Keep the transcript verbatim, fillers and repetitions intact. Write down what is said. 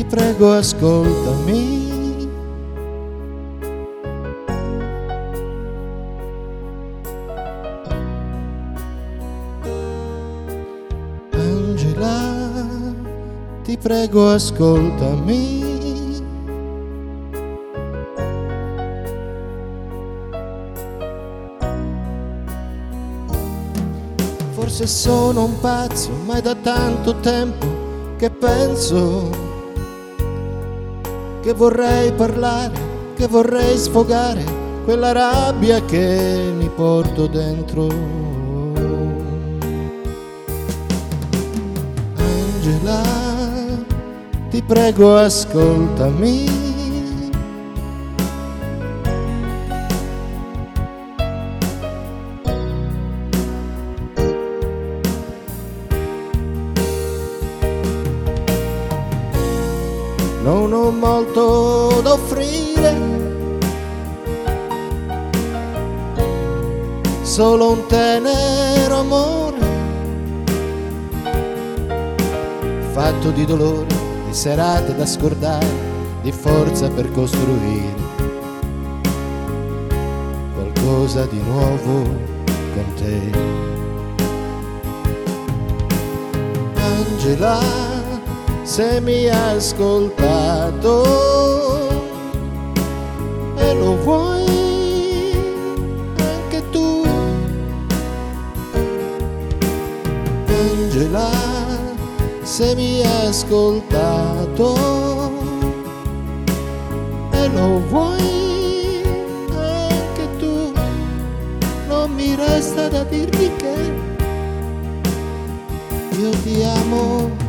prego ascoltami. Angela, ti prego ascoltami. Forse sono un pazzo, ma è da tanto tempo che penso che vorrei parlare, che vorrei sfogare quella rabbia che mi porto dentro. Angela, ti prego ascoltami. Non ho molto da offrire, solo un tenero amore, fatto di dolore, di serate da scordare, di forza per costruire qualcosa di nuovo con te. Angela, se mi hai ascoltato e lo vuoi anche tu, Angela, se mi hai ascoltato e lo vuoi anche tu, non mi resta da dirti che io ti amo